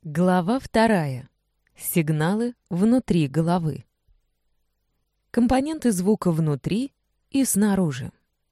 Глава 2. Сигналы внутри головы. Компоненты звука внутри и снаружи.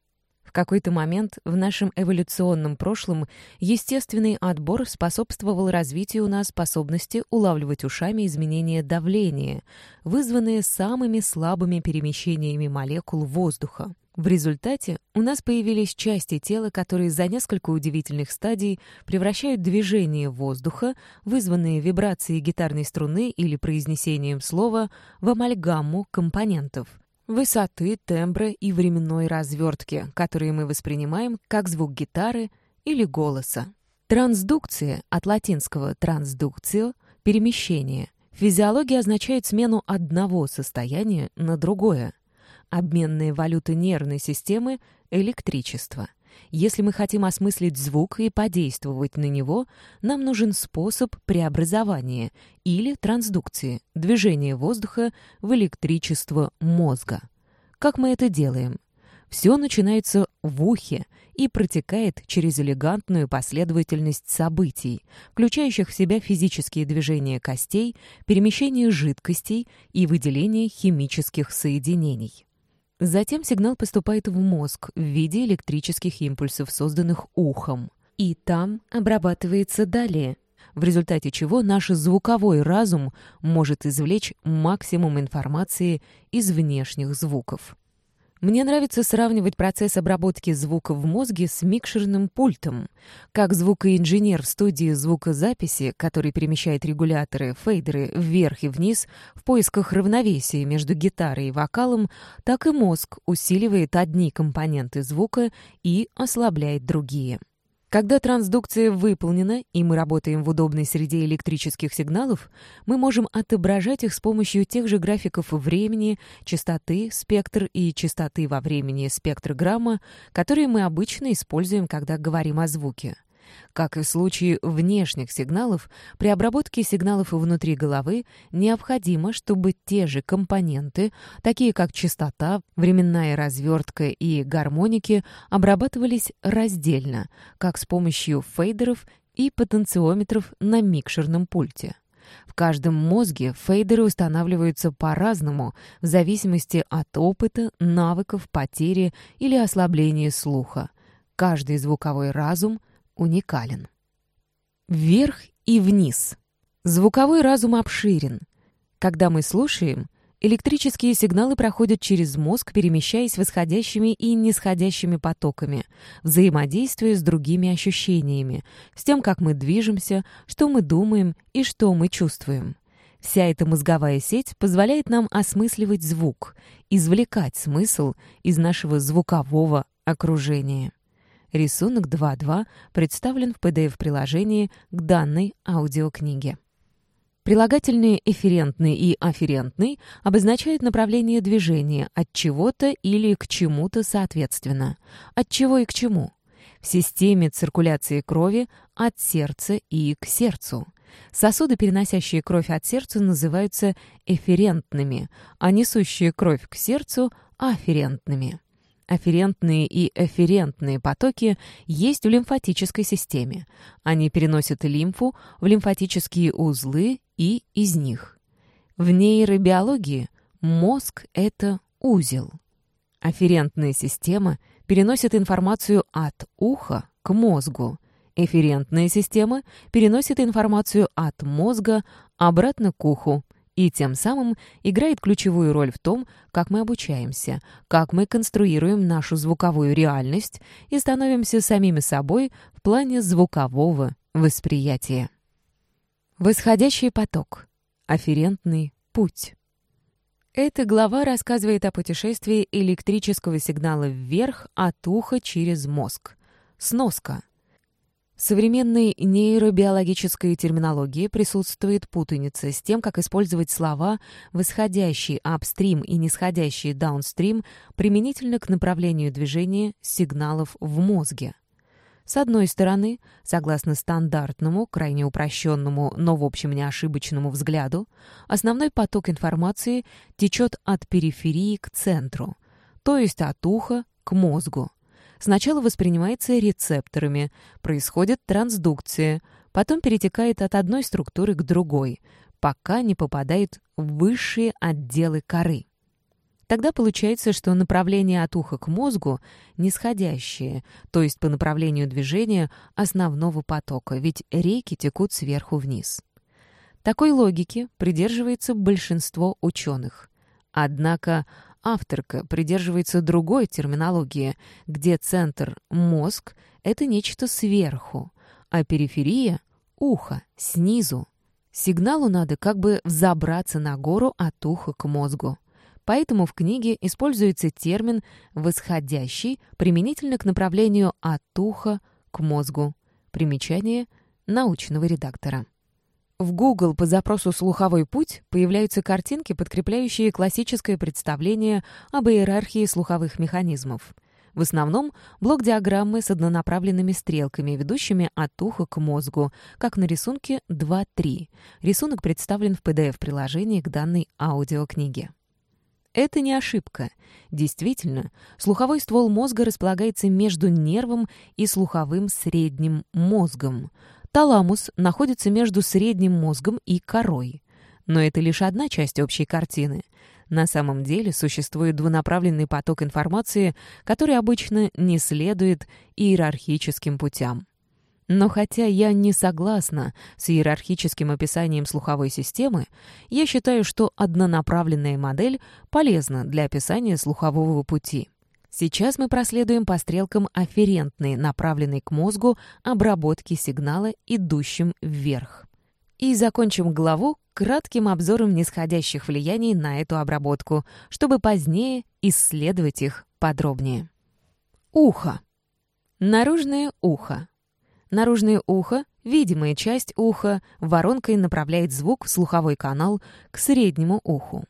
В какой-то момент в нашем эволюционном прошлом естественный отбор способствовал развитию у нас способности улавливать ушами изменения давления, вызванные самыми слабыми перемещениями молекул воздуха. В результате у нас появились части тела, которые за несколько удивительных стадий превращают движение воздуха, вызванные вибрацией гитарной струны или произнесением слова, в амальгаму компонентов — высоты, тембра и временной развертки, которые мы воспринимаем как звук гитары или голоса. Трансдукция, от латинского «transductio» — перемещение. В физиологии означает смену одного состояния на другое. Обменная валюта нервной системы — электричество. Если мы хотим осмыслить звук и подействовать на него, нам нужен способ преобразования или трансдукции, движения воздуха в электричество мозга. Как мы это делаем? Все начинается в ухе и протекает через элегантную последовательность событий, включающих в себя физические движения костей, перемещение жидкостей и выделение химических соединений. Затем сигнал поступает в мозг в виде электрических импульсов, созданных ухом, и там обрабатывается далее, в результате чего наш звуковой разум может извлечь максимум информации из внешних звуков. Мне нравится сравнивать процесс обработки звука в мозге с микшерным пультом. Как звукоинженер в студии звукозаписи, который перемещает регуляторы, фейдеры вверх и вниз в поисках равновесия между гитарой и вокалом, так и мозг усиливает одни компоненты звука и ослабляет другие. Когда трансдукция выполнена, и мы работаем в удобной среде электрических сигналов, мы можем отображать их с помощью тех же графиков времени, частоты, спектр и частоты во времени спектрограмма, которые мы обычно используем, когда говорим о звуке. Как и в случае внешних сигналов, при обработке сигналов внутри головы необходимо, чтобы те же компоненты, такие как частота, временная развертка и гармоники, обрабатывались раздельно, как с помощью фейдеров и потенциометров на микшерном пульте. В каждом мозге фейдеры устанавливаются по-разному в зависимости от опыта, навыков, потери или ослабления слуха. Каждый звуковой разум уникален. Вверх и вниз. Звуковой разум обширен. Когда мы слушаем, электрические сигналы проходят через мозг, перемещаясь восходящими и нисходящими потоками, взаимодействуя с другими ощущениями, с тем, как мы движемся, что мы думаем и что мы чувствуем. Вся эта мозговая сеть позволяет нам осмысливать звук, извлекать смысл из нашего звукового окружения. Рисунок 2.2 представлен в PDF-приложении к данной аудиокниге. Прилагательные эфферентный и афферентный обозначают направление движения от чего-то или к чему-то соответственно. От чего и к чему? В системе циркуляции крови от сердца и к сердцу. Сосуды, переносящие кровь от сердца, называются эфферентными, а несущие кровь к сердцу – афферентными. Афферентные и эфферентные потоки есть в лимфатической системе. Они переносят лимфу в лимфатические узлы и из них. В нейробиологии мозг — это узел. Афферентная система переносит информацию от уха к мозгу. Эфферентная система переносит информацию от мозга обратно к уху и тем самым играет ключевую роль в том, как мы обучаемся, как мы конструируем нашу звуковую реальность и становимся самими собой в плане звукового восприятия. Восходящий поток. Афферентный путь. Эта глава рассказывает о путешествии электрического сигнала вверх от уха через мозг. Сноска. В современной нейробиологической терминологии присутствует путаница с тем, как использовать слова «восходящий апстрим» и «нисходящий даунстрим» применительно к направлению движения сигналов в мозге. С одной стороны, согласно стандартному, крайне упрощенному, но в общем не ошибочному взгляду, основной поток информации течет от периферии к центру, то есть от уха к мозгу. Сначала воспринимается рецепторами, происходит трансдукция, потом перетекает от одной структуры к другой, пока не попадает в высшие отделы коры. Тогда получается, что направление от уха к мозгу нисходящее, то есть по направлению движения основного потока, ведь реки текут сверху вниз. Такой логики придерживается большинство ученых. Однако авторка придерживается другой терминологии, где центр «мозг» — это нечто сверху, а периферия — ухо, снизу. Сигналу надо как бы взобраться на гору от уха к мозгу. Поэтому в книге используется термин «восходящий» применительно к направлению от уха к мозгу. Примечание научного редактора. В Google по запросу «слуховой путь» появляются картинки, подкрепляющие классическое представление об иерархии слуховых механизмов. В основном блок-диаграммы с однонаправленными стрелками, ведущими от уха к мозгу, как на рисунке 2.3. Рисунок представлен в PDF-приложении к данной аудиокниге. Это не ошибка. Действительно, слуховой ствол мозга располагается между нервом и слуховым средним мозгом. Таламус находится между средним мозгом и корой. Но это лишь одна часть общей картины. На самом деле существует двунаправленный поток информации, который обычно не следует иерархическим путям. Но хотя я не согласна с иерархическим описанием слуховой системы, я считаю, что однонаправленная модель полезна для описания слухового пути. Сейчас мы проследуем по стрелкам афферентной, направленной к мозгу, обработки сигнала, идущим вверх. И закончим главу кратким обзором нисходящих влияний на эту обработку, чтобы позднее исследовать их подробнее. Ухо. Наружное ухо. Наружное ухо, видимая часть уха, воронкой направляет звук в слуховой канал к среднему уху.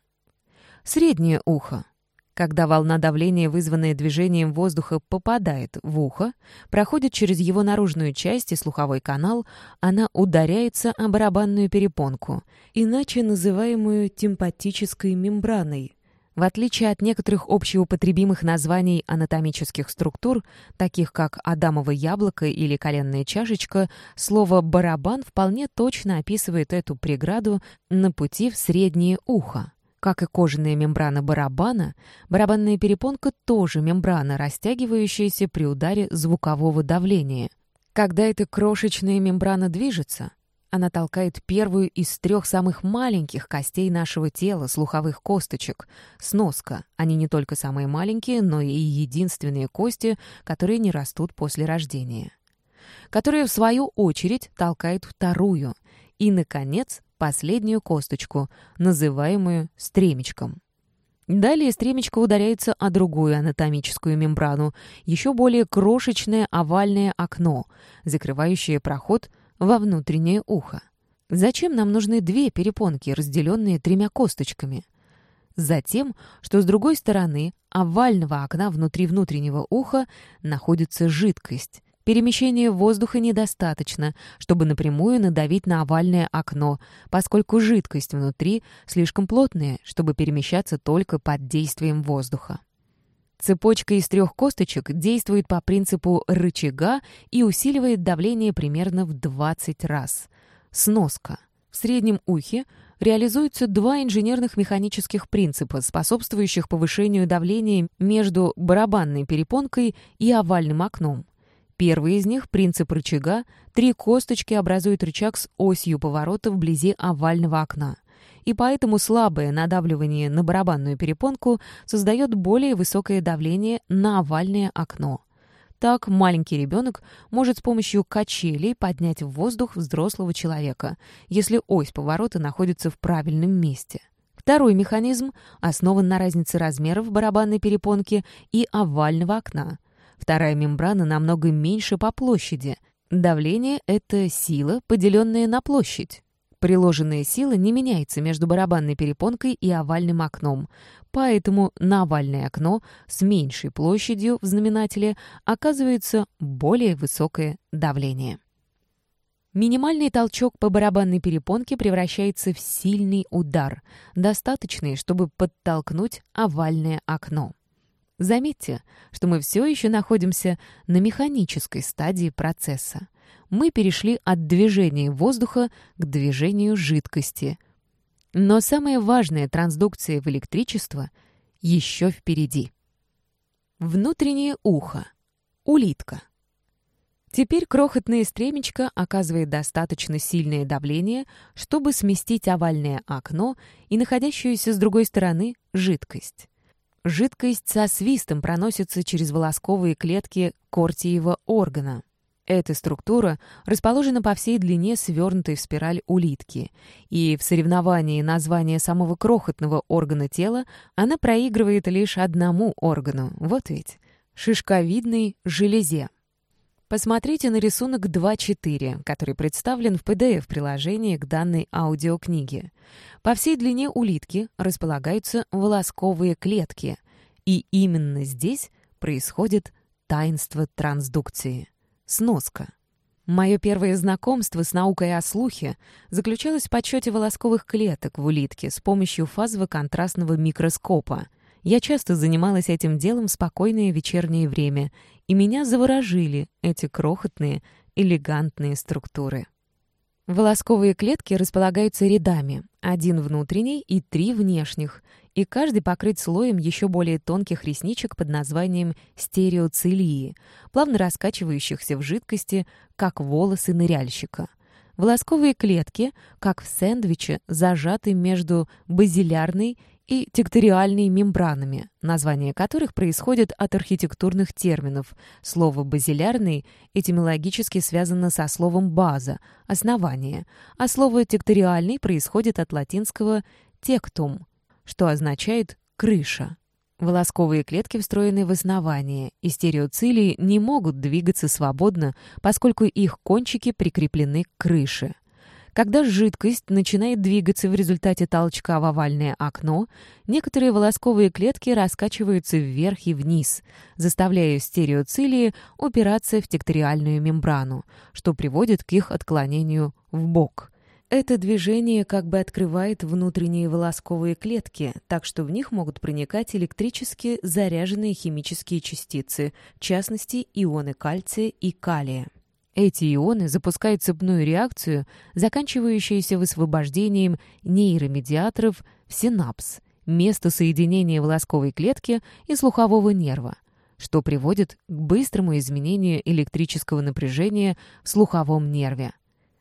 Среднее ухо. Когда волна давления, вызванная движением воздуха, попадает в ухо, проходит через его наружную часть и слуховой канал, она ударяется о барабанную перепонку, иначе называемую тимпатической мембраной. В отличие от некоторых общеупотребимых названий анатомических структур, таких как адамово яблоко или коленная чашечка, слово «барабан» вполне точно описывает эту преграду на пути в среднее ухо. Как и кожаная мембрана барабана, барабанная перепонка тоже мембрана, растягивающаяся при ударе звукового давления. Когда эта крошечная мембрана движется, она толкает первую из 3 самых маленьких костей нашего тела, слуховых косточек — сноска. Они не только самые маленькие, но и единственные кости, которые не растут после рождения. Которая, в свою очередь, толкает вторую. И, наконец, последнюю косточку, называемую стремечком. Далее стремечко ударяется о другую анатомическую мембрану, еще более крошечное овальное окно, закрывающее проход во внутреннее ухо. Зачем нам нужны 2 перепонки, разделенные 3 косточками? Затем, что с другой стороны овального окна внутри внутреннего уха находится жидкость. Перемещения воздуха недостаточно, чтобы напрямую надавить на овальное окно, поскольку жидкость внутри слишком плотная, чтобы перемещаться только под действием воздуха. Цепочка из 3 косточек действует по принципу рычага и усиливает давление примерно в 20 раз. Сноска. В среднем ухе реализуются 2 инженерных механических принципа, способствующих повышению давления между барабанной перепонкой и овальным окном. Первый из них — принцип рычага. 3 косточки образуют рычаг с осью поворота вблизи овального окна. И поэтому слабое надавливание на барабанную перепонку создает более высокое давление на овальное окно. Так маленький ребенок может с помощью качелей поднять в воздух взрослого человека, если ось поворота находится в правильном месте. Второй механизм основан на разнице размеров барабанной перепонки и овального окна. Вторая мембрана намного меньше по площади. Давление — это сила, поделенная на площадь. Приложенная сила не меняется между барабанной перепонкой и овальным окном, поэтому на овальное окно с меньшей площадью в знаменателе оказывается более высокое давление. Минимальный толчок по барабанной перепонке превращается в сильный удар, достаточный, чтобы подтолкнуть овальное окно. Заметьте, что мы все еще находимся на механической стадии процесса. мы перешли от движения воздуха к движению жидкости. Но самая важная трансдукция в электричество еще впереди. Внутреннее ухо. Улитка. Теперь крохотное стремечко оказывает достаточно сильное давление, чтобы сместить овальное окно и находящуюся с другой стороны жидкость. Жидкость со свистом проносится через волосковые клетки Кортиева органа. Эта структура расположена по всей длине свернутой в спираль улитки, и в соревновании названия самого крохотного органа тела она проигрывает лишь одному органу, вот ведь, шишковидной железе. Посмотрите на рисунок 2.4, который представлен в PDF-приложении к данной аудиокниге. По всей длине улитки располагаются волосковые клетки, и именно здесь происходит таинство трансдукции. Сноска. Мое первое знакомство с наукой о слухе заключалось в подсчете волосковых клеток в улитке с помощью фазово-контрастного микроскопа. Я часто занималась этим делом в спокойное вечернее время, и меня заворожили эти крохотные, элегантные структуры. Волосковые клетки располагаются рядами, 1 внутренний и 3 внешних, и каждый покрыт слоем еще более тонких ресничек под названием стереоцилии, плавно раскачивающихся в жидкости, как волосы ныряльщика. Волосковые клетки, как в сэндвиче, зажаты между базилярной и текториальной мембранами, названия которых происходят от архитектурных терминов. Слово «базилярный» этимологически связано со словом «база» — «основание», а слово «текториальный» происходит от латинского «тектум», что означает «крыша». Волосковые клетки встроены в основание, и стереоцилии не могут двигаться свободно, поскольку их кончики прикреплены к крыше. Когда жидкость начинает двигаться в результате толчка в овальное окно, некоторые волосковые клетки раскачиваются вверх и вниз, заставляя стереоцилии упираться в текториальную мембрану, что приводит к их отклонению вбок. Это движение как бы открывает внутренние волосковые клетки, так что в них могут проникать электрически заряженные химические частицы, в частности ионы кальция и калия. Эти ионы запускают цепную реакцию, заканчивающуюся высвобождением нейромедиаторов в синапс, место соединения волосковой клетки и слухового нерва, что приводит к быстрому изменению электрического напряжения в слуховом нерве.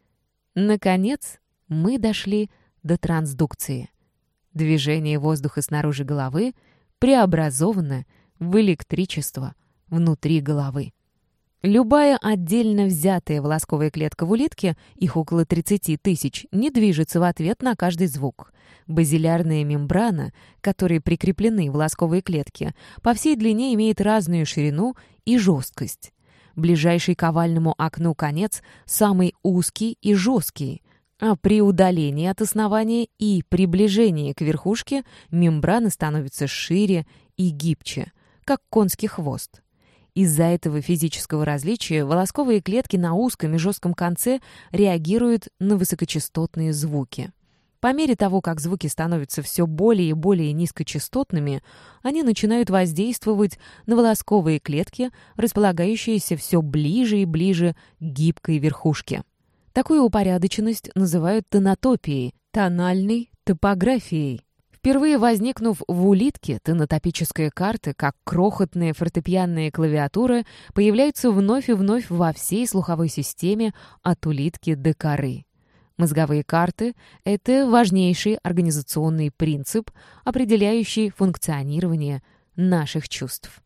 Наконец, мы дошли до трансдукции. Движение воздуха снаружи головы преобразовано в электричество внутри головы. Любая отдельно взятая волосковая клетка в улитке, их около 30 тысяч, не движется в ответ на каждый звук. Базилярная мембрана, к которой прикреплены волосковые клетки, по всей длине имеет разную ширину и жесткость. Ближайший к овальному окну конец самый узкий и жесткий, а при удалении от основания и приближении к верхушке мембрана становится шире и гибче, как конский хвост. Из-за этого физического различия волосковые клетки на узком и жестком конце реагируют на высокочастотные звуки. По мере того, как звуки становятся все более и более низкочастотными, они начинают воздействовать на волосковые клетки, располагающиеся все ближе и ближе к гибкой верхушке. Такую упорядоченность называют тонотопией, тональной топографией. Впервые возникнув в улитке, тонотопическая карта, как крохотная фортепианная клавиатура, появляется вновь и вновь во всей слуховой системе от улитки до коры. Мозговые карты — это важнейший организационный принцип, определяющий функционирование наших чувств.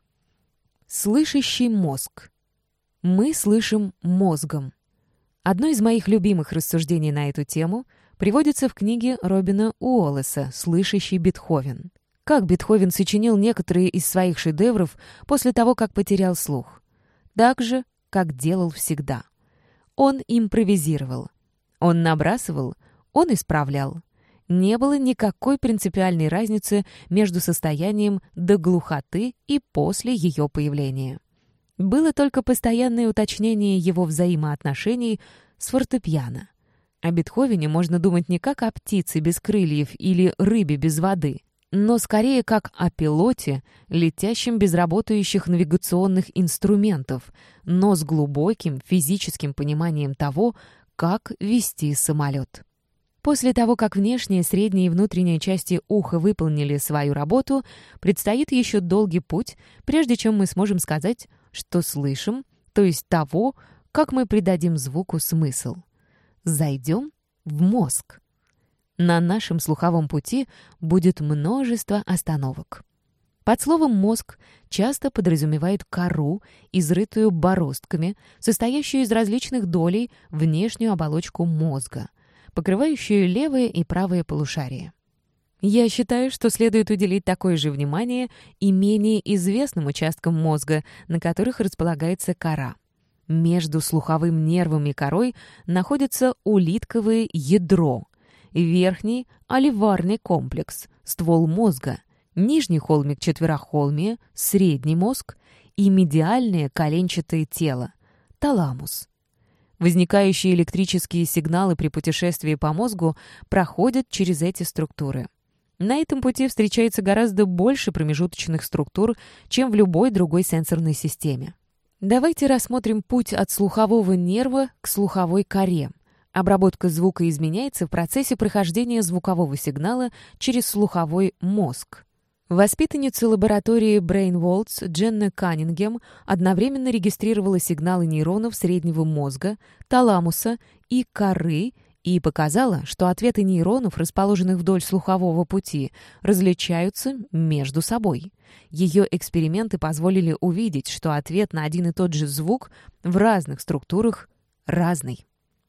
Слышащий мозг. Мы слышим мозгом. Одно из моих любимых рассуждений на эту тему приводится в книге Робина Уоллеса «Слышащий Бетховен». Как Бетховен сочинил некоторые из своих шедевров после того, как потерял слух. Так же, как делал всегда. Он импровизировал. Он набрасывал, он исправлял. Не было никакой принципиальной разницы между состоянием до глухоты и после ее появления. Было только постоянное уточнение его взаимоотношений с фортепиано. О Бетховене можно думать не как о птице без крыльев или рыбе без воды, но скорее как о пилоте, летящем без работающих навигационных инструментов, но с глубоким физическим пониманием того, как вести самолет. После того, как внешняя, средняя и внутренняя части уха выполнили свою работу, предстоит еще долгий путь, прежде чем мы сможем сказать, что слышим, то есть того, как мы придадим звуку смысл. Зайдем в мозг. На нашем слуховом пути будет множество остановок. Под словом «мозг» часто подразумевают кору, изрытую бороздками, состоящую из различных долей внешнюю оболочку мозга, покрывающую левое и правое полушария. Я считаю, что следует уделить такое же внимание и менее известным участкам мозга, на которых располагается кора. Между слуховым нервом и корой находится улитковое ядро, верхний оливарный комплекс, ствол мозга, нижний холмик четверохолмия, средний мозг и медиальное коленчатое тело, таламус. Возникающие электрические сигналы при путешествии по мозгу проходят через эти структуры. На этом пути встречается гораздо больше промежуточных структур, чем в любой другой сенсорной системе. Давайте рассмотрим путь от слухового нерва к слуховой коре. Обработка звука изменяется в процессе прохождения звукового сигнала через слуховой мозг. Воспитанница лаборатории Brainwolds Дженна Каннингем одновременно регистрировала сигналы нейронов среднего мозга, таламуса и коры и показала, что ответы нейронов, расположенных вдоль слухового пути, различаются между собой. Ее эксперименты позволили увидеть, что ответ на один и тот же звук в разных структурах разный.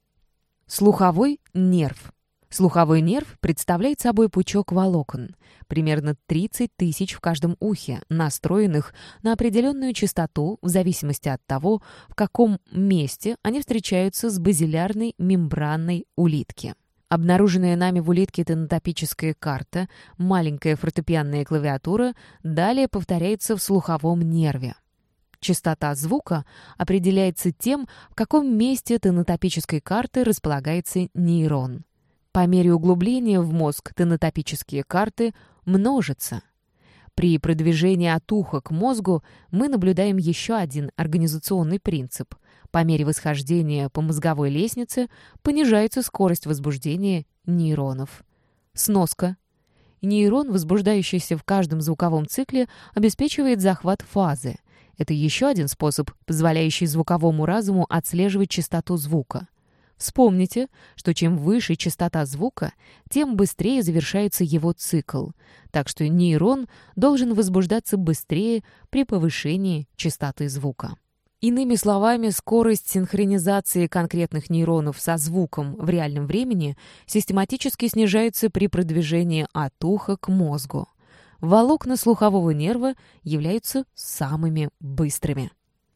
Слуховой нерв. Слуховой нерв представляет собой пучок волокон, примерно 30 тысяч в каждом ухе, настроенных на определенную частоту в зависимости от того, в каком месте они встречаются с базилярной мембраной улитки. Обнаруженная нами в улитке тонотопическая карта, маленькая фортепианная клавиатура, далее повторяется в слуховом нерве. Частота звука определяется тем, в каком месте тонотопической карты располагается нейрон. По мере углубления в мозг тонотопические карты множатся. При продвижении от уха к мозгу мы наблюдаем еще один организационный принцип. По мере восхождения по мозговой лестнице понижается скорость возбуждения нейронов. Сноска. Нейрон, возбуждающийся в каждом звуковом цикле, обеспечивает захват фазы. Это еще один способ, позволяющий звуковому разуму отслеживать частоту звука. Вспомните, что чем выше частота звука, тем быстрее завершается его цикл, так что нейрон должен возбуждаться быстрее при повышении частоты звука. Иными словами, скорость синхронизации конкретных нейронов со звуком в реальном времени систематически снижается при продвижении от уха к мозгу. Волокна слухового нерва являются самыми быстрыми.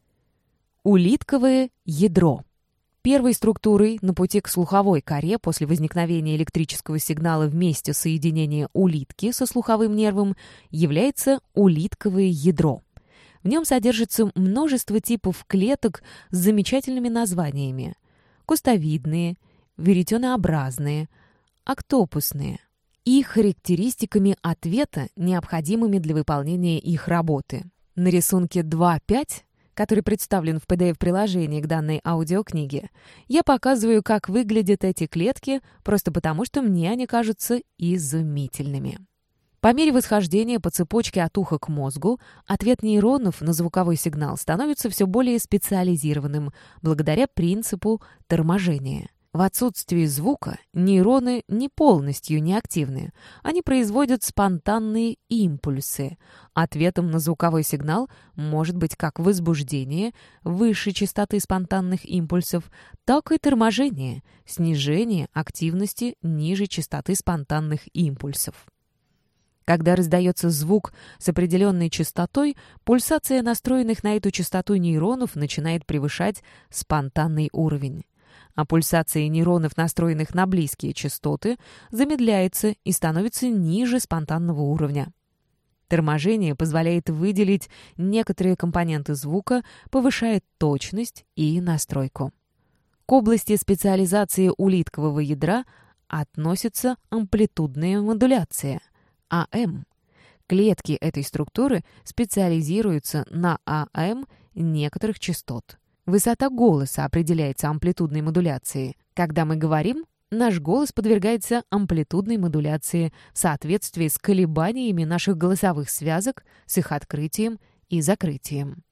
Улитковое ядро. Первой структурой на пути к слуховой коре после возникновения электрического сигнала в месте соединения улитки со слуховым нервом является улитковое ядро. В нем содержится множество типов клеток с замечательными названиями: кустовидные, веретенообразные, октопусные и характеристиками ответа, необходимыми для выполнения их работы. На рисунке 2.5, который представлен в PDF-приложении к данной аудиокниге, я показываю, как выглядят эти клетки, просто потому, что мне они кажутся изумительными. По мере восхождения по цепочке от уха к мозгу, ответ нейронов на звуковой сигнал становится все более специализированным благодаря принципу торможения. В отсутствии звука нейроны не полностью неактивны. Они производят спонтанные импульсы. Ответом на звуковой сигнал может быть как возбуждение высшей частоты спонтанных импульсов, так и торможение, снижение активности ниже частоты спонтанных импульсов. Когда раздается звук с определенной частотой, пульсация настроенных на эту частоту нейронов начинает превышать спонтанный уровень. А пульсация нейронов, настроенных на близкие частоты, замедляется и становится ниже спонтанного уровня. Торможение позволяет выделить некоторые компоненты звука, повышает точность и настройку. К области специализации улиткового ядра относится амплитудная модуляция, АМ. Клетки этой структуры специализируются на АМ некоторых частот. Высота голоса определяется амплитудной модуляцией. Когда мы говорим, наш голос подвергается амплитудной модуляции в соответствии с колебаниями наших голосовых связок, с их открытием и закрытием.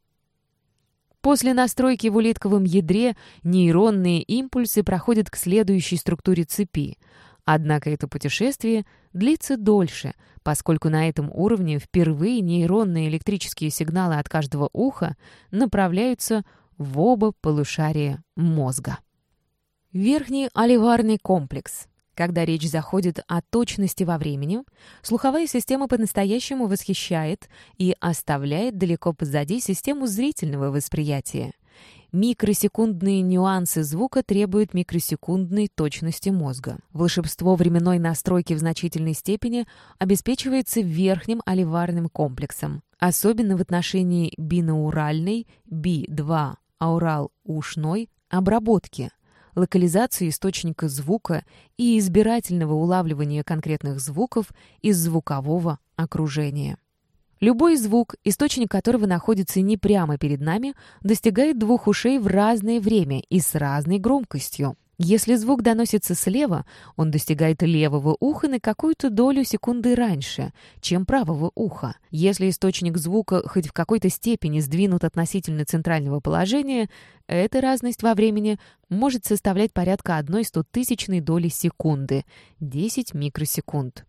После настройки в улитковом ядре нейронные импульсы проходят к следующей структуре цепи. Однако это путешествие длится дольше, поскольку на этом уровне впервые нейронные электрические сигналы от каждого уха направляются в оба полушария мозга. Верхний оливарный комплекс. Когда речь заходит о точности во времени, слуховая система по-настоящему восхищает и оставляет далеко позади систему зрительного восприятия. Микросекундные нюансы звука требуют микросекундной точности мозга. Волшебство временной настройки в значительной степени обеспечивается верхним оливарным комплексом, особенно в отношении бинауральной, B2, аурал-ушной обработки, локализации источника звука и избирательного улавливания конкретных звуков из звукового окружения. Любой звук, источник которого находится не прямо перед нами, достигает двух ушей в разное время и с разной громкостью. Если звук доносится слева, он достигает левого уха на какую-то долю секунды раньше, чем правого уха. Если источник звука хоть в какой-то степени сдвинут относительно центрального положения, эта разность во времени может составлять порядка 1/100 доли секунды — 10 микросекунд.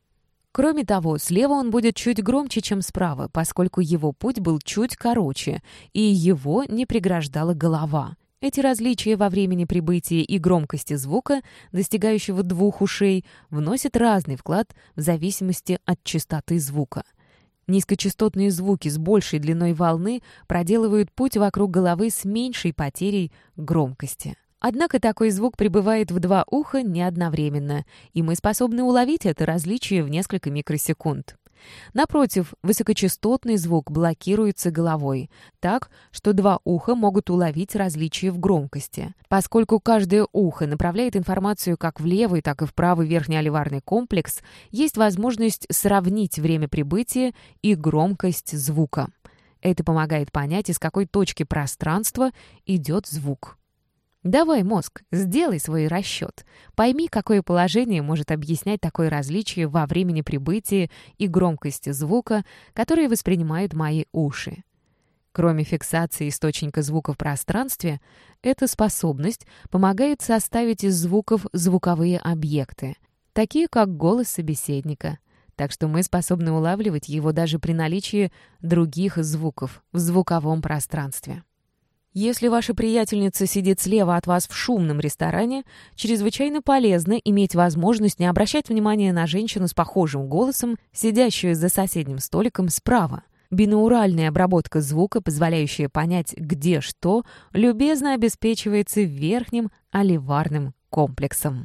Кроме того, слева он будет чуть громче, чем справа, поскольку его путь был чуть короче, и его не преграждала голова. Эти различия во времени прибытия и громкости звука, достигающего двух ушей, вносят разный вклад в зависимости от частоты звука. Низкочастотные звуки с большей длиной волны проделывают путь вокруг головы с меньшей потерей громкости. Однако такой звук прибывает в два уха не одновременно, и мы способны уловить это различие в несколько микросекунд. Напротив, высокочастотный звук блокируется головой, так, что два уха могут уловить различие в громкости. Поскольку каждое ухо направляет информацию как в левый, так и в правый верхний оливарный комплекс, есть возможность сравнить время прибытия и громкость звука. Это помогает понять, из какой точки пространства идет звук. Давай, мозг, сделай свой расчет. Пойми, какое положение может объяснять такое различие во времени прибытия и громкости звука, которые воспринимают мои уши. Кроме фиксации источника звука в пространстве, эта способность помогает составить из звуков звуковые объекты, такие как голос собеседника. Так что мы способны улавливать его даже при наличии других звуков в звуковом пространстве. Если ваша приятельница сидит слева от вас в шумном ресторане, чрезвычайно полезно иметь возможность не обращать внимания на женщину с похожим голосом, сидящую за соседним столиком справа. Бинауральная обработка звука, позволяющая понять, где что, любезно обеспечивается верхним оливарным комплексом.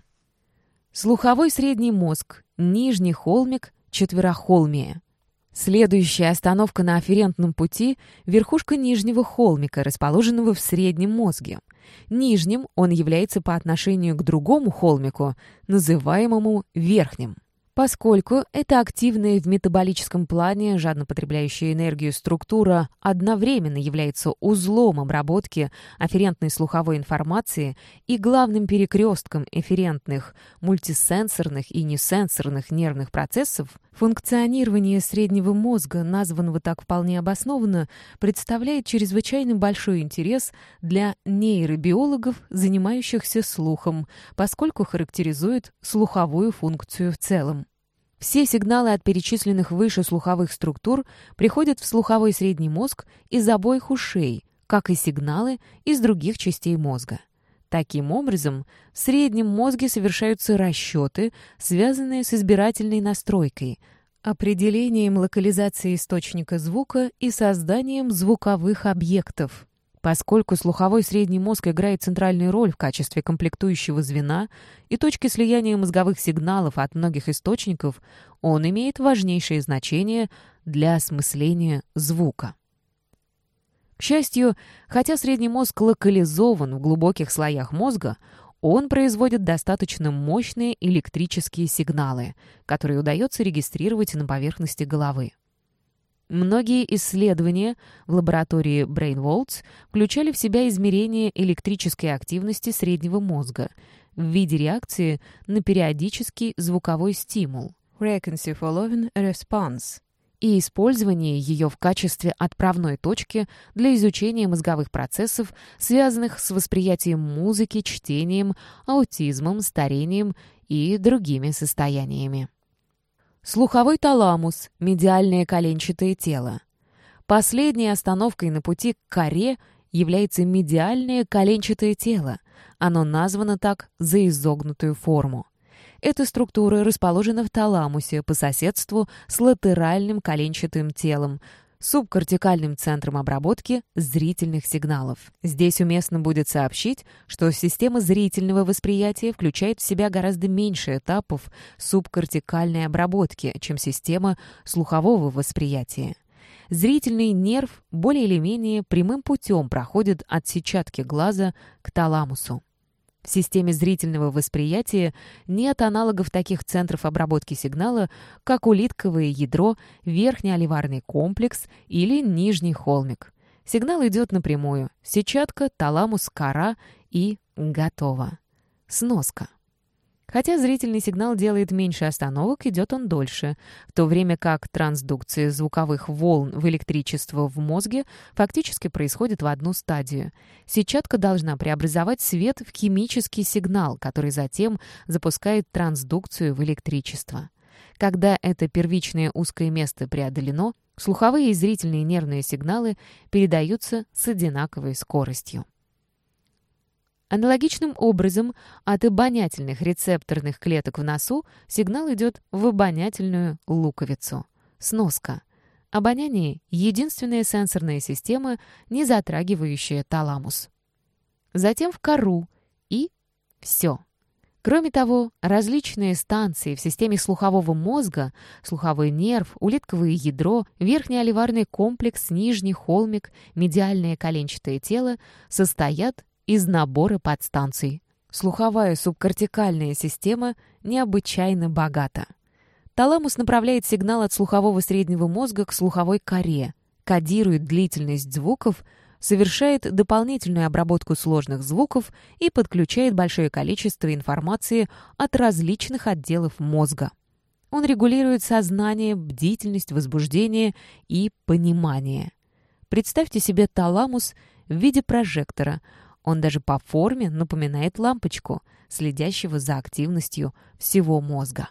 Слуховой средний мозг, нижний холмик, четверохолмие. Следующая остановка на афферентном пути — верхушка нижнего холмика, расположенного в среднем мозге. Нижним он является по отношению к другому холмику, называемому верхним. Поскольку это активная в метаболическом плане, жадно потребляющая энергию структура, одновременно является узлом обработки афферентной слуховой информации и главным перекрестком эфферентных, мультисенсорных и несенсорных нервных процессов, функционирование среднего мозга, названного так вполне обоснованно, представляет чрезвычайно большой интерес для нейробиологов, занимающихся слухом, поскольку характеризует слуховую функцию в целом. Все сигналы от перечисленных выше слуховых структур приходят в слуховой средний мозг из обоих ушей, как и сигналы из других частей мозга. Таким образом, в среднем мозге совершаются расчеты, связанные с избирательной настройкой, определением локализации источника звука и созданием звуковых объектов. Поскольку слуховой средний мозг играет центральную роль в качестве комплектующего звена и точки слияния мозговых сигналов от многих источников, он имеет важнейшее значение для осмысления звука. К счастью, хотя средний мозг локализован в глубоких слоях мозга, Он производит достаточно мощные электрические сигналы, которые удается регистрировать на поверхности головы. Многие исследования в лаборатории BrainVolts включали в себя измерение электрической активности среднего мозга в виде реакции на периодический звуковой стимул (Frequency Following Response) и использование ее в качестве отправной точки для изучения мозговых процессов, связанных с восприятием музыки, чтением, аутизмом, старением и другими состояниями. Слуховой таламус – медиальное коленчатое тело. Последней остановкой на пути к коре является медиальное коленчатое тело. Оно названо так за изогнутую форму. Эта структура расположена в таламусе по соседству с латеральным коленчатым телом, субкортикальным центром обработки зрительных сигналов. Здесь уместно будет сообщить, что система зрительного восприятия включает в себя гораздо меньше этапов субкортикальной обработки, чем система слухового восприятия. Зрительный нерв более или менее прямым путем проходит от сетчатки глаза к таламусу. В системе зрительного восприятия нет аналогов таких центров обработки сигнала, как улитковое ядро, верхний оливарный комплекс или нижний холмик. Сигнал идет напрямую. Сетчатка, таламус, кора и готово. Сноска. Хотя зрительный сигнал делает меньше остановок, идет он дольше, в то время как трансдукция звуковых волн в электричество в мозге фактически происходит в одну стадию. Сетчатка должна преобразовать свет в химический сигнал, который затем запускает трансдукцию в электричество. Когда это первичное узкое место преодолено, слуховые и зрительные нервные сигналы передаются с одинаковой скоростью. Аналогичным образом от обонятельных рецепторных клеток в носу сигнал идет в обонятельную луковицу. Сноска. Обоняние — единственная сенсорная система, не затрагивающая таламус. Затем в кору и все. Кроме того, различные станции в системе слухового мозга, слуховой нерв, улитковое ядро, верхний оливарный комплекс, нижний холмик, медиальное коленчатое тело состоят из набора подстанций. Слуховая субкортикальная система необычайно богата. Таламус направляет сигнал от слухового среднего мозга к слуховой коре, кодирует длительность звуков, совершает дополнительную обработку сложных звуков и подключает большое количество информации от различных отделов мозга. Он регулирует сознание, бдительность, возбуждение и понимание. Представьте себе таламус в виде прожектора. Он даже по форме напоминает лампочку, следящего за активностью всего мозга.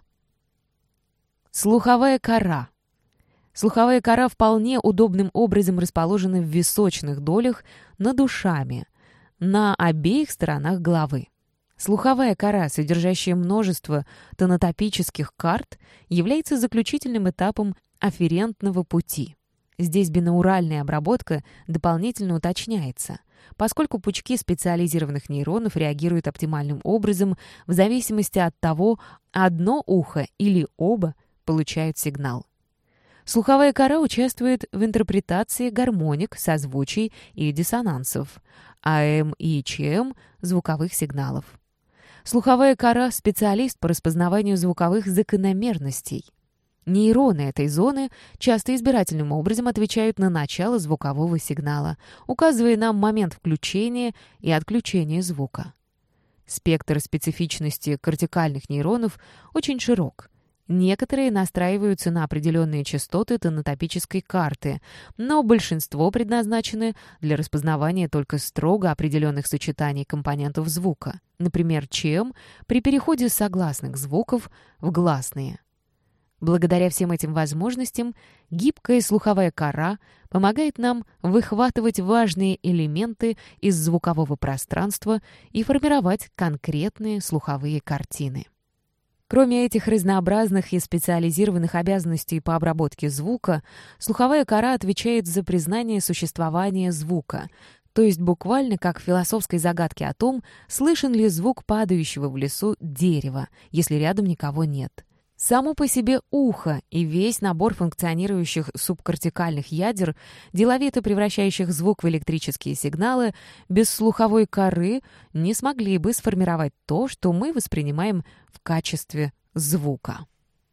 Слуховая кора. Слуховая кора вполне удобным образом расположена в височных долях над ушами, на обеих сторонах головы. Слуховая кора, содержащая множество тонотопических карт, является заключительным этапом афферентного пути. Здесь бинауральная обработка дополнительно уточняется, поскольку пучки специализированных нейронов реагируют оптимальным образом в зависимости от того, одно ухо или оба получают сигнал. Слуховая кора участвует в интерпретации гармоник, созвучий и диссонансов, АМ и ЧМ звуковых сигналов. Слуховая кора — специалист по распознаванию звуковых закономерностей. Нейроны этой зоны часто избирательным образом отвечают на начало звукового сигнала, указывая нам момент включения и отключения звука. Спектр специфичности кортикальных нейронов очень широк. Некоторые настраиваются на определенные частоты тонотопической карты, но большинство предназначены для распознавания только строго определенных сочетаний компонентов звука, например, ЧМ при переходе согласных звуков в гласные. Благодаря всем этим возможностям гибкая слуховая кора помогает нам выхватывать важные элементы из звукового пространства и формировать конкретные слуховые картины. Кроме этих разнообразных и специализированных обязанностей по обработке звука, слуховая кора отвечает за признание существования звука, то есть буквально как в философской загадке о том, слышен ли звук падающего в лесу дерева, если рядом никого нет. Само по себе ухо и весь набор функционирующих субкортикальных ядер, деловито превращающих звук в электрические сигналы, без слуховой коры не смогли бы сформировать то, что мы воспринимаем в качестве звука.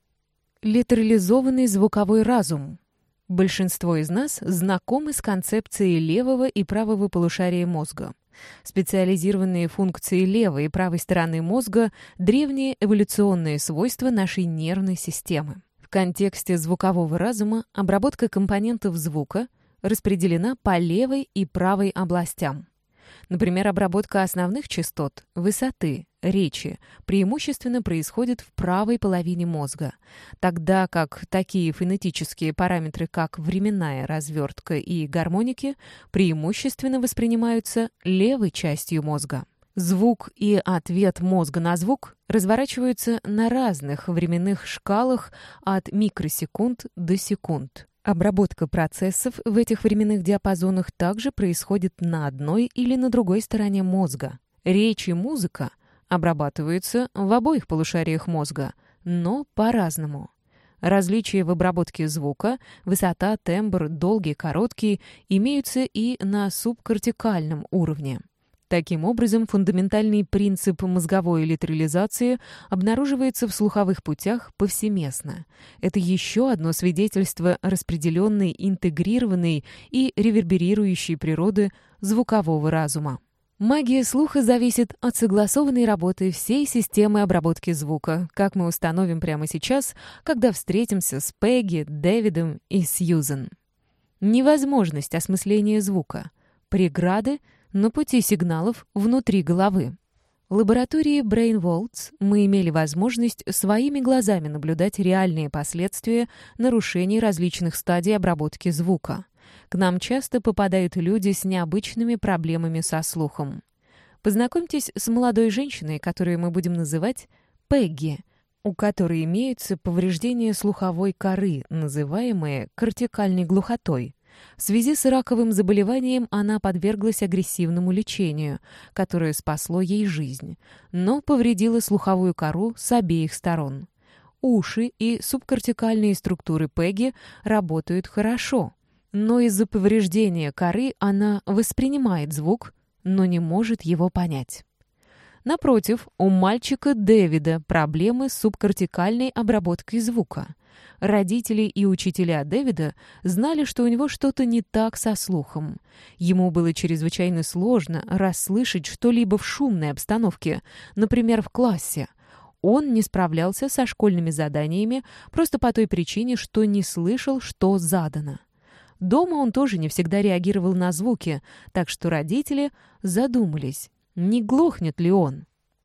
Литерализованный звуковой разум. Большинство из нас знакомы с концепцией левого и правого полушария мозга. Специализированные функции левой и правой стороны мозга – древние эволюционные свойства нашей нервной системы. В контексте звукового разума обработка компонентов звука распределена по левой и правой областям. Например, обработка основных частот, высоты, речи преимущественно происходит в правой половине мозга, тогда как такие фонетические параметры, как временная развертка и гармоники, преимущественно воспринимаются левой частью мозга. Звук и ответ мозга на звук разворачиваются на разных временных шкалах от микросекунд до секунд. Обработка процессов в этих временных диапазонах также происходит на одной или на другой стороне мозга. Речь и музыка обрабатываются в обоих полушариях мозга, но по-разному. Различия в обработке звука, высота, тембр, долгий, короткий, имеются и на субкортикальном уровне. Таким образом, фундаментальный принцип мозговой литерализации обнаруживается в слуховых путях повсеместно. Это еще одно свидетельство распределенной, интегрированной и реверберирующей природы звукового разума. Магия слуха зависит от согласованной работы всей системы обработки звука, как мы установим прямо сейчас, когда встретимся с Пегги, Дэвидом и Сьюзен. Невозможность осмысления звука. Преграды на пути сигналов внутри головы. В лаборатории Brainwolds мы имели возможность своими глазами наблюдать реальные последствия нарушений различных стадий обработки звука. К нам часто попадают люди с необычными проблемами со слухом. Познакомьтесь с молодой женщиной, которую мы будем называть Пегги, у которой имеются повреждения слуховой коры, называемые кортикальной глухотой. В связи с раковым заболеванием она подверглась агрессивному лечению, которое спасло ей жизнь, но повредило слуховую кору с обеих сторон. Уши и субкортикальные структуры Пегги работают хорошо, но из-за повреждения коры она воспринимает звук, но не может его понять. Напротив, у мальчика Дэвида проблемы с субкортикальной обработкой звука. Родители и учителя Дэвида знали, что у него что-то не так со слухом. Ему было чрезвычайно сложно расслышать что-либо в шумной обстановке, например, в классе. Он не справлялся со школьными заданиями просто по той причине, что не слышал, что задано. Дома он тоже не всегда реагировал на звуки, так что родители задумались, не глохнет ли он.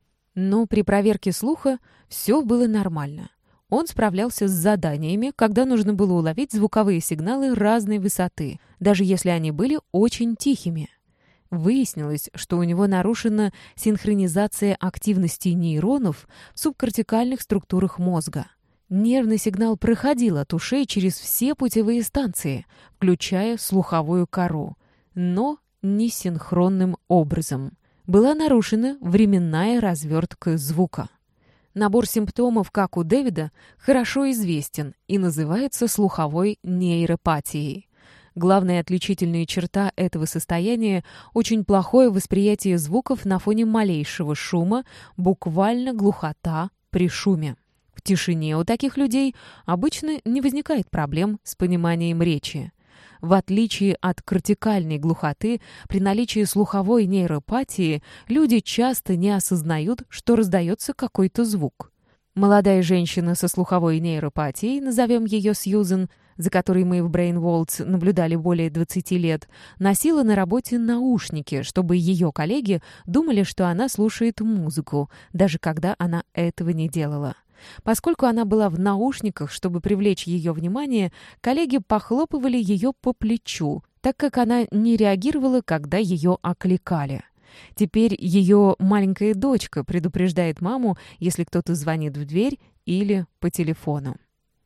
Но при проверке слуха все было нормально. Он справлялся с заданиями, когда нужно было уловить звуковые сигналы разной высоты, даже если они были очень тихими. Выяснилось, что у него нарушена синхронизация активности нейронов в субкортикальных структурах мозга. Нервный сигнал проходил от ушей через все путевые станции, включая слуховую кору, но не синхронным образом. Была нарушена временная развертка звука. Набор симптомов, как у Дэвида, хорошо известен и называется слуховой нейропатией. Главная отличительная черта этого состояния – очень плохое восприятие звуков на фоне малейшего шума, буквально глухота при шуме. В тишине у таких людей обычно не возникает проблем с пониманием речи. В отличие от кортикальной глухоты, при наличии слуховой нейропатии люди часто не осознают, что раздается какой-то звук. Молодая женщина со слуховой нейропатией, назовем ее Сьюзен, за которой мы в Brainwolds наблюдали более 20 лет, носила на работе наушники, чтобы ее коллеги думали, что она слушает музыку, даже когда она этого не делала. Поскольку она была в наушниках, чтобы привлечь ее внимание, коллеги похлопывали ее по плечу, так как она не реагировала, когда ее окликали. Теперь ее маленькая дочка предупреждает маму, если кто-то звонит в дверь или по телефону.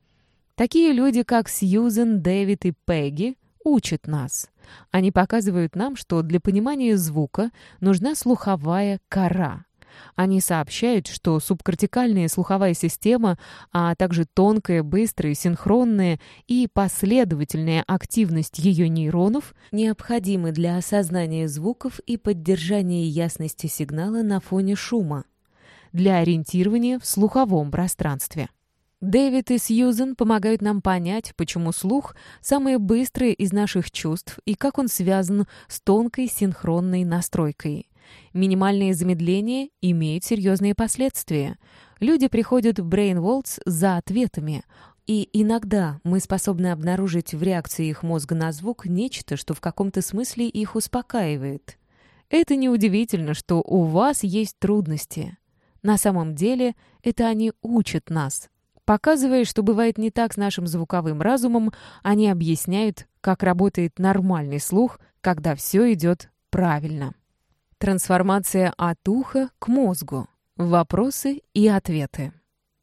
Такие люди, как Сьюзен, Дэвид и Пегги, учат нас. Они показывают нам, что для понимания звука нужна слуховая кора. Они сообщают, что субкортикальная слуховая система, а также тонкая, быстрая, синхронная и последовательная активность ее нейронов необходимы для осознания звуков и поддержания ясности сигнала на фоне шума, для ориентирования в слуховом пространстве. Дэвид и Сьюзен помогают нам понять, почему слух — самое быстрое из наших чувств и как он связан с тонкой синхронной настройкой. Минимальное замедление имеет серьезные последствия. Люди приходят в BrainWorlds за ответами, и иногда мы способны обнаружить в реакции их мозга на звук нечто, что в каком-то смысле их успокаивает. Это неудивительно, что у вас есть трудности. На самом деле это они учат нас. Показывая, что бывает не так с нашим звуковым разумом, они объясняют, как работает нормальный слух, когда все идет правильно. Трансформация от уха к мозгу. Вопросы и ответы.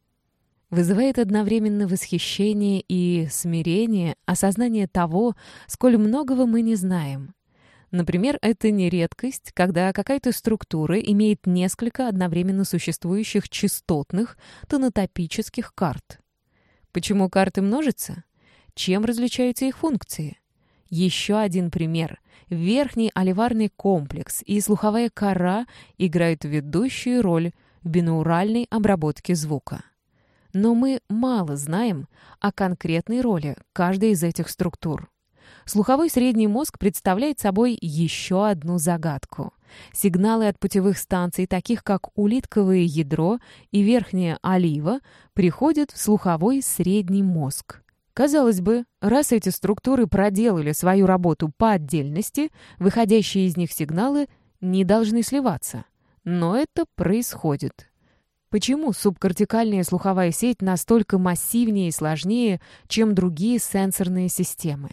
Вызывает одновременно восхищение и смирение, осознание того, сколь многого мы не знаем. Например, это не редкость, когда какая-то структура имеет несколько одновременно существующих частотных тонотопических карт. Почему карты множатся? Чем различаются их функции? Еще один пример. Верхний оливарный комплекс и слуховая кора играют ведущую роль в бинауральной обработке звука. Но мы мало знаем о конкретной роли каждой из этих структур. Слуховой средний мозг представляет собой еще одну загадку. Сигналы от путевых станций, таких как улитковое ядро и верхняя олива, приходят в слуховой средний мозг. Казалось бы, раз эти структуры проделали свою работу по отдельности, выходящие из них сигналы не должны сливаться. Но это происходит. Почему субкортикальная слуховая сеть настолько массивнее и сложнее, чем другие сенсорные системы?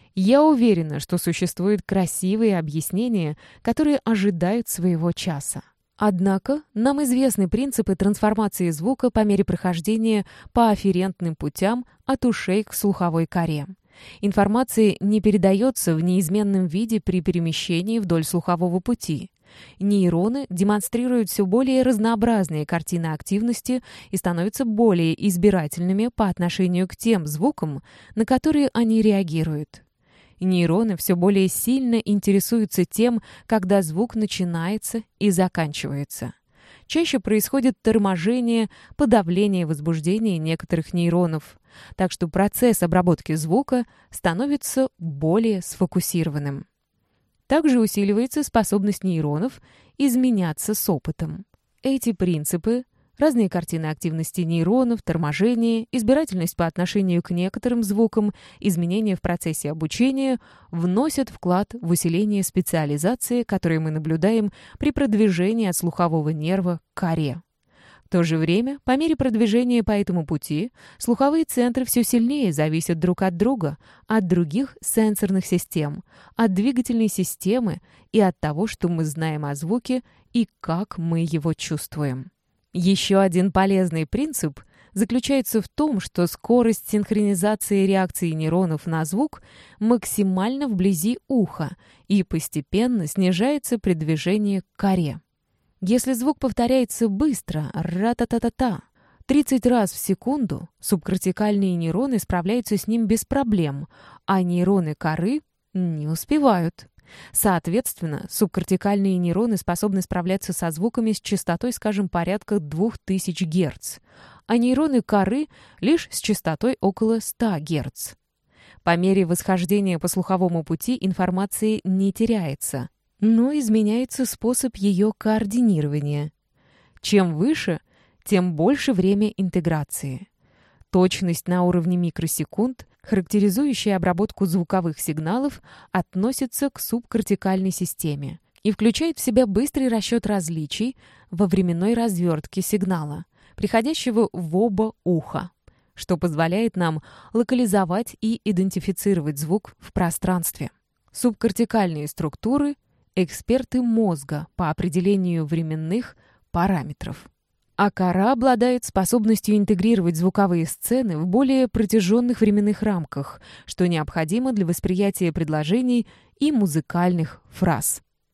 Я уверена, что существуют красивые объяснения, которые ожидают своего часа. Однако нам известны принципы трансформации звука по мере прохождения по афферентным путям от ушей к слуховой коре. Информация не передается в неизменном виде при перемещении вдоль слухового пути. Нейроны демонстрируют все более разнообразные картины активности и становятся более избирательными по отношению к тем звукам, на которые они реагируют. Нейроны все более сильно интересуются тем, когда звук начинается и заканчивается. Чаще происходит торможение, подавление возбуждения некоторых нейронов, так что процесс обработки звука становится более сфокусированным. Также усиливается способность нейронов изменяться с опытом. Эти принципы — разные картины активности нейронов, торможение, избирательность по отношению к некоторым звукам, изменения в процессе обучения — вносят вклад в усиление специализации, которую мы наблюдаем при продвижении от слухового нерва к коре. В то же время, по мере продвижения по этому пути, слуховые центры все сильнее зависят друг от друга, от других сенсорных систем, от двигательной системы и от того, что мы знаем о звуке и как мы его чувствуем. Еще один полезный принцип заключается в том, что скорость синхронизации реакции нейронов на звук максимально вблизи уха и постепенно снижается при движении к коре. Если звук повторяется быстро, ра-та-та-та-та, 30 раз в секунду, субкортикальные нейроны справляются с ним без проблем, а нейроны коры не успевают. Соответственно, субкортикальные нейроны способны справляться со звуками с частотой, скажем, порядка 2000 Гц, а нейроны коры лишь с частотой около 100 Гц. По мере восхождения по слуховому пути информация не теряется, но изменяется способ ее координирования. Чем выше, тем больше время интеграции. Точность на уровне микросекунд, характеризующая обработку звуковых сигналов, относится к субкортикальной системе и включает в себя быстрый расчет различий во временной развертке сигнала, приходящего в оба уха, что позволяет нам локализовать и идентифицировать звук в пространстве. Субкортикальные структуры — эксперты мозга по определению временных параметров. А кора обладает способностью интегрировать звуковые сцены в более протяженных временных рамках, что необходимо для восприятия предложений и музыкальных фраз.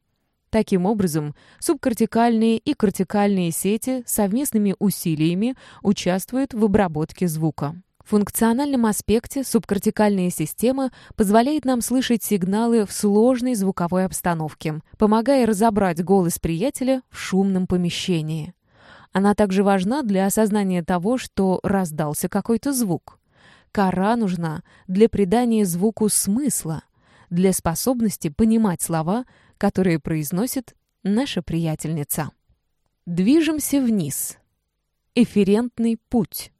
Таким образом, субкортикальные и кортикальные сети совместными усилиями участвуют в обработке звука. В функциональном аспекте субкортикальная система позволяет нам слышать сигналы в сложной звуковой обстановке, помогая разобрать голос приятеля в шумном помещении. Она также важна для осознания того, что раздался какой-то звук. Кора нужна для придания звуку смысла, для способности понимать слова, которые произносит наша приятельница. Движемся вниз. Эфферентный путь.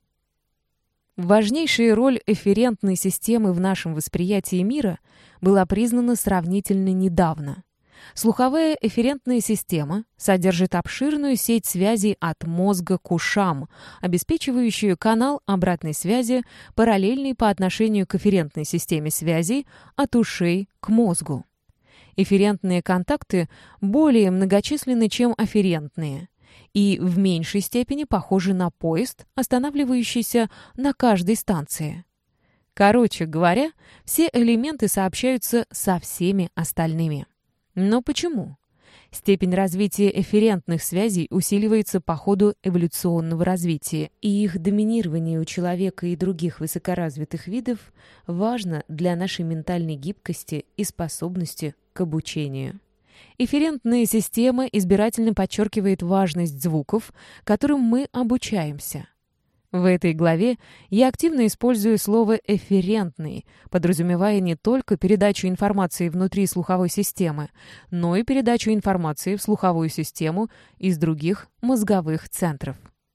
Важнейшая роль эфферентной системы в нашем восприятии мира была признана сравнительно недавно. Слуховая эфферентная система содержит обширную сеть связей от мозга к ушам, обеспечивающую канал обратной связи, параллельный по отношению к эфферентной системе связей от ушей к мозгу. Эфферентные контакты более многочисленны, чем афферентные, и в меньшей степени похожи на поезд, останавливающийся на каждой станции. Короче говоря, все элементы сообщаются со всеми остальными. Но почему? Степень развития эфферентных связей усиливается по ходу эволюционного развития, и их доминирование у человека и других высокоразвитых видов важно для нашей ментальной гибкости и способности к обучению. Эфферентная система избирательно подчеркивает важность звуков, которым мы обучаемся. В этой главе я активно использую слово «эфферентный», подразумевая не только передачу информации внутри слуховой системы, но и передачу информации в слуховую систему из других мозговых центров.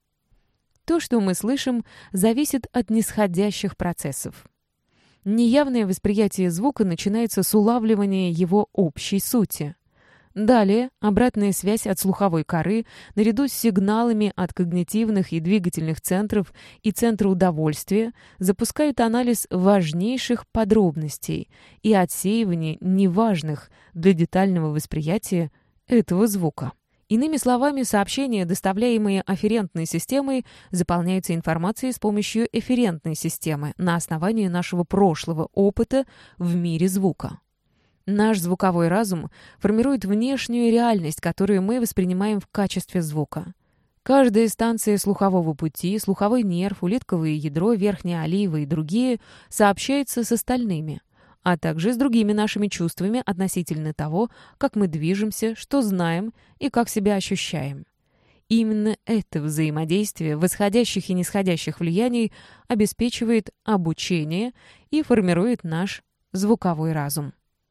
То, что мы слышим, зависит от нисходящих процессов. Неявное восприятие звука начинается с улавливания его общей сути. Далее обратная связь от слуховой коры наряду с сигналами от когнитивных и двигательных центров и центра удовольствия запускают анализ важнейших подробностей и отсеивание неважных для детального восприятия этого звука. Иными словами, сообщения, доставляемые афферентной системой, заполняются информацией с помощью эфферентной системы на основании нашего прошлого опыта в мире звука. Наш звуковой разум формирует внешнюю реальность, которую мы воспринимаем в качестве звука. Каждая станция слухового пути, слуховой нерв, улитковое ядро, верхняя олива и другие сообщаются с остальными, а также с другими нашими чувствами относительно того, как мы движемся, что знаем и как себя ощущаем. Именно это взаимодействие восходящих и нисходящих влияний обеспечивает обучение и формирует наш звуковой разум.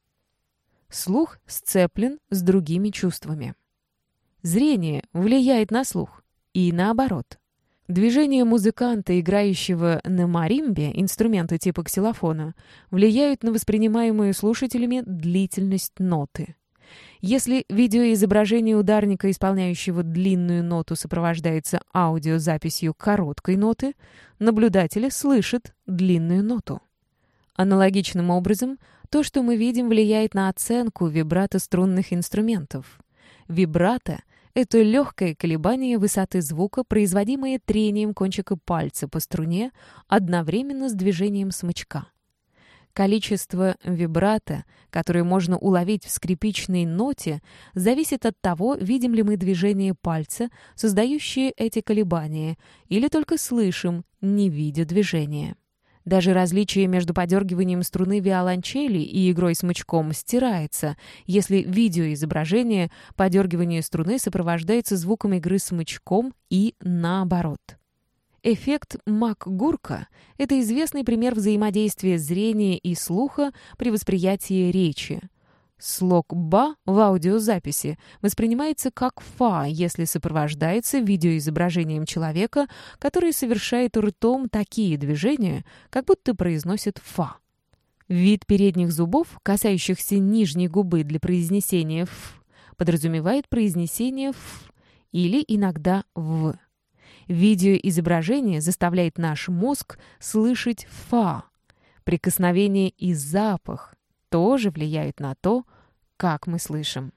Слух сцеплен с другими чувствами. Зрение влияет на слух, и наоборот. Движения музыканта, играющего на маримбе, инструмента типа ксилофона, влияют на воспринимаемую слушателями длительность ноты. Если видеоизображение ударника, исполняющего длинную ноту, сопровождается аудиозаписью короткой ноты, наблюдатели слышат длинную ноту. Аналогичным образом, то, что мы видим, влияет на оценку вибрато струнных инструментов. Вибрато — это легкое колебание высоты звука, производимое трением кончика пальца по струне одновременно с движением смычка. Количество вибрато, которое можно уловить в скрипичной ноте, зависит от того, видим ли мы движение пальца, создающее эти колебания, или только слышим, не видя движения. Даже различие между подергиванием струны виолончели и игрой смычком стирается, если видеоизображение подергивания струны сопровождается звуком игры смычком и наоборот. Эффект МакГурка — это известный пример взаимодействия зрения и слуха при восприятии речи. Слог «ба» в аудиозаписи воспринимается как «фа», если сопровождается видеоизображением человека, который совершает ртом такие движения, как будто произносит «фа». Вид передних зубов, касающихся нижней губы для произнесения «ф», подразумевает произнесение «ф» или иногда «в». Видеоизображение заставляет наш мозг слышать «фа». Прикосновение и запах тоже влияют на то, как мы слышим.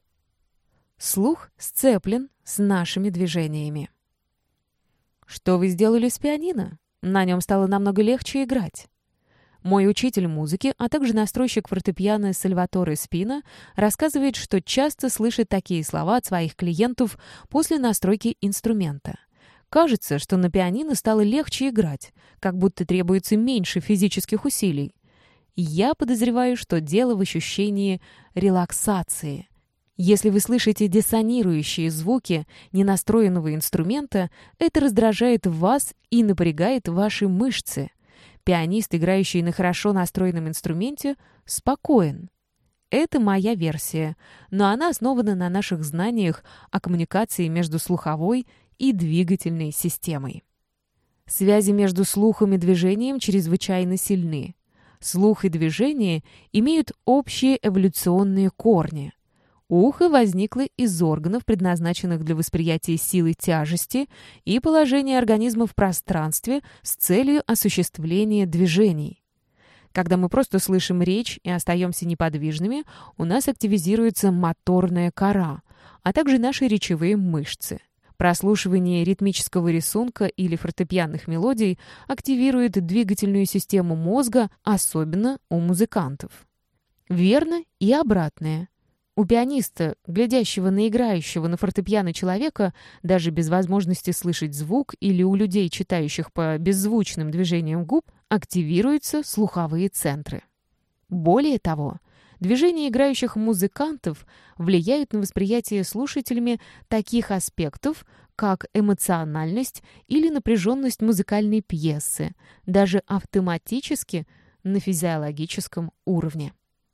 Слух сцеплен с нашими движениями. Что вы сделали с пианино? На нем стало намного легче играть. Мой учитель музыки, а также настройщик фортепиано Сальваторе Спина рассказывает, что часто слышит такие слова от своих клиентов после настройки инструмента. Кажется, что на пианино стало легче играть, как будто требуется меньше физических усилий. Я подозреваю, что дело в ощущении релаксации. Если вы слышите диссонирующие звуки ненастроенного инструмента, это раздражает вас и напрягает ваши мышцы. Пианист, играющий на хорошо настроенном инструменте, спокоен. Это моя версия, но она основана на наших знаниях о коммуникации между слуховой и двигательной системой. Связи между слухом и движением чрезвычайно сильны. Слух и движение имеют общие эволюционные корни. Ухо возникло из органов, предназначенных для восприятия силы тяжести и положения организма в пространстве с целью осуществления движений. Когда мы просто слышим речь и остаемся неподвижными, у нас активизируется моторная кора, а также наши речевые мышцы. Прослушивание ритмического рисунка или фортепианных мелодий активирует двигательную систему мозга, особенно у музыкантов. Верно и обратное. У пианиста, глядящего на играющего на фортепиано человека, даже без возможности слышать звук, или у людей, читающих по беззвучным движениям губ, активируются слуховые центры. Более того, движения играющих музыкантов влияют на восприятие слушателями таких аспектов, как эмоциональность или напряженность музыкальной пьесы, даже автоматически на физиологическом уровне.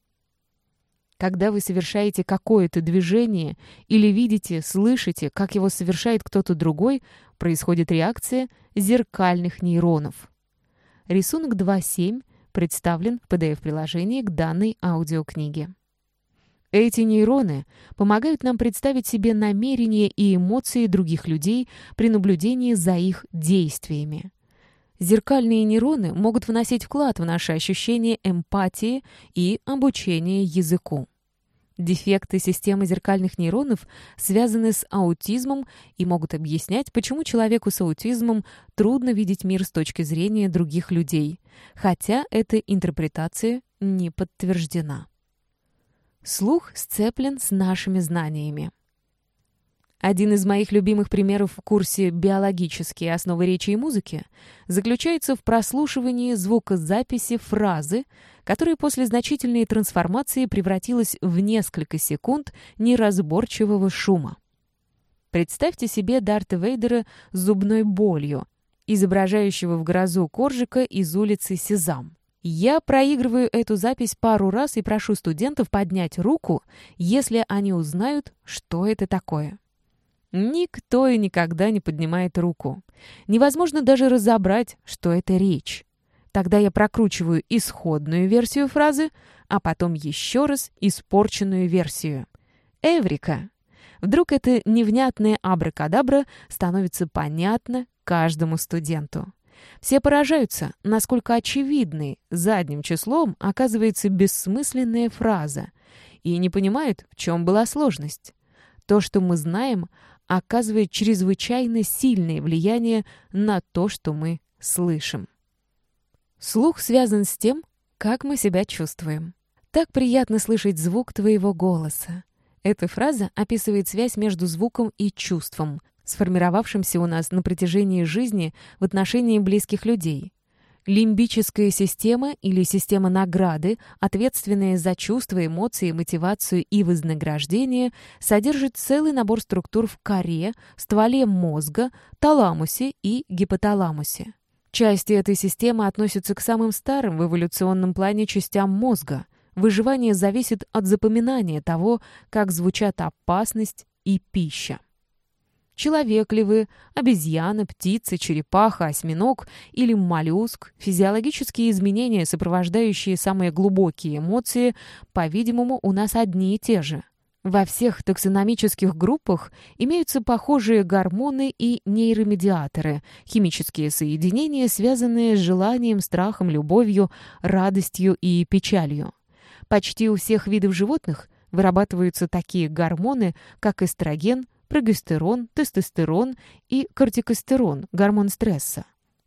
Когда вы совершаете какое-то движение или видите, слышите, как его совершает кто-то другой, происходит реакция зеркальных нейронов. Рисунок 2.7 представлен в PDF-приложении к данной аудиокниге. Эти нейроны помогают нам представить себе намерения и эмоции других людей при наблюдении за их действиями. Зеркальные нейроны могут вносить вклад в наше ощущение эмпатии и обучение языку. Дефекты системы зеркальных нейронов связаны с аутизмом и могут объяснять, почему человеку с аутизмом трудно видеть мир с точки зрения других людей, хотя эта интерпретация не подтверждена. Слух сцеплен с нашими знаниями. Один из моих любимых примеров в курсе «Биологические основы речи и музыки» заключается в прослушивании звукозаписи фразы, которая после значительной трансформации превратилась в несколько секунд неразборчивого шума. Представьте себе Дарта Вейдера с зубной болью, изображающего в грозу Коржика из улицы Сезам. Я проигрываю эту запись пару раз и прошу студентов поднять руку, если они узнают, что это такое. Никто и никогда не поднимает руку. Невозможно даже разобрать, что это речь. Тогда я прокручиваю исходную версию фразы, а потом еще раз испорченную версию. Эврика! Вдруг это невнятное абракадабра становится понятно каждому студенту. Все поражаются, насколько очевидной задним числом оказывается бессмысленная фраза, и не понимают, в чем была сложность. То, что мы знаем, оказывает чрезвычайно сильное влияние на то, что мы слышим. Слух связан с тем, как мы себя чувствуем. Так приятно слышать звук твоего голоса. Эта фраза описывает связь между звуком и чувством, сформировавшимся у нас на протяжении жизни в отношении близких людей. Лимбическая система или система награды, ответственная за чувства, эмоции, мотивацию и вознаграждение, содержит целый набор структур в коре, стволе мозга, таламусе и гипоталамусе. Части этой системы относятся к самым старым в эволюционном плане частям мозга. Выживание зависит от запоминания того, как звучат опасность и пища. Человек ли вы, обезьяна, птица, черепаха, осьминог или моллюск, физиологические изменения, сопровождающие самые глубокие эмоции, по-видимому, у нас одни и те же. Во всех таксономических группах имеются похожие гормоны и нейромедиаторы, химические соединения, связанные с желанием, страхом, любовью, радостью и печалью. Почти у всех видов животных вырабатываются такие гормоны, как эстроген, прогестерон, тестостерон и кортикостерон, гормон стресса.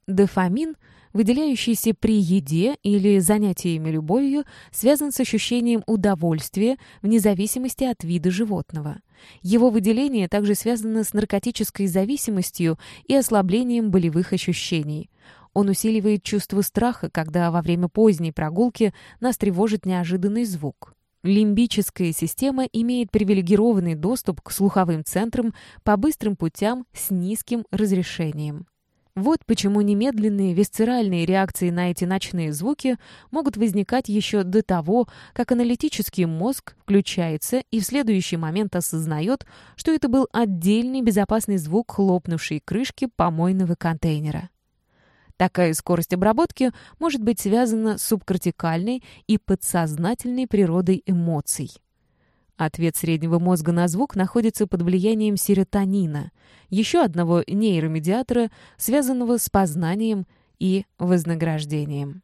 Дофамин, выделяющийся при еде или занятиями любовью, связан с ощущением удовольствия вне зависимости от вида животного. Его выделение также связано с наркотической зависимостью и ослаблением болевых ощущений. Он усиливает чувство страха, когда во время поздней прогулки нас тревожит неожиданный звук. Лимбическая система имеет привилегированный доступ к слуховым центрам по быстрым путям с низким разрешением. Вот почему немедленные висцеральные реакции на эти ночные звуки могут возникать еще до того, как аналитический мозг включается и в следующий момент осознает, что это был отдельный безопасный звук хлопнувшей крышки помойного контейнера. Такая скорость обработки может быть связана с субкортикальной и подсознательной природой эмоций. Ответ среднего мозга на звук находится под влиянием серотонина, еще одного нейромедиатора, связанного с познанием и вознаграждением.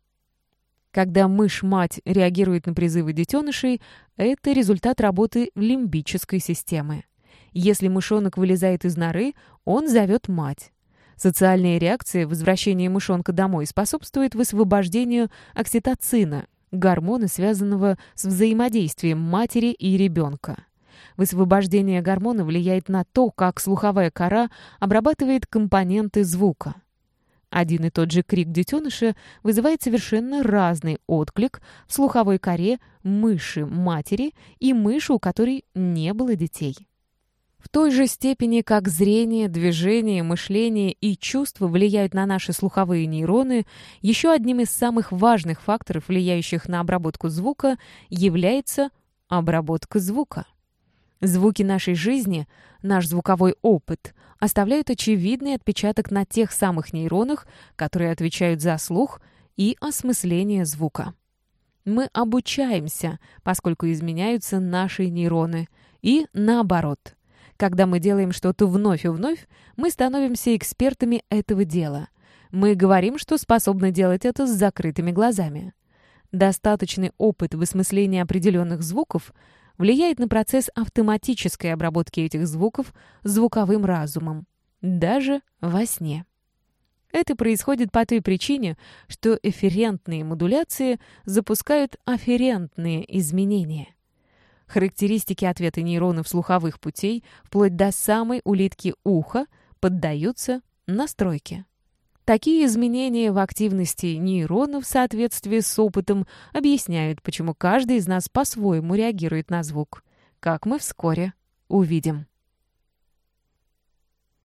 Когда мышь-мать реагирует на призывы детенышей, это результат работы лимбической системы. Если мышонок вылезает из норы, он зовет мать. Социальная реакция возвращения мышонка домой способствует высвобождению окситоцина, гормона, связанного с взаимодействием матери и ребенка. Высвобождение гормона влияет на то, как слуховая кора обрабатывает компоненты звука. Один и тот же крик детеныша вызывает совершенно разный отклик в слуховой коре мыши-матери и мыши, у которой не было детей. В той же степени, как зрение, движение, мышление и чувства влияют на наши слуховые нейроны, еще одним из самых важных факторов, влияющих на обработку звука, является обработка звука. Звуки нашей жизни, наш звуковой опыт, оставляют очевидный отпечаток на тех самых нейронах, которые отвечают за слух и осмысление звука. Мы обучаемся, поскольку изменяются наши нейроны, и наоборот. Когда мы делаем что-то вновь и вновь, мы становимся экспертами этого дела. Мы говорим, что способны делать это с закрытыми глазами. Достаточный опыт в осмыслении определенных звуков влияет на процесс автоматической обработки этих звуков звуковым разумом, даже во сне. Это происходит по той причине, что эфферентные модуляции запускают афферентные изменения. Характеристики ответа нейронов слуховых путей, вплоть до самой улитки уха, поддаются настройке. Такие изменения в активности нейронов в соответствии с опытом объясняют, почему каждый из нас по-своему реагирует на звук, как мы вскоре увидим.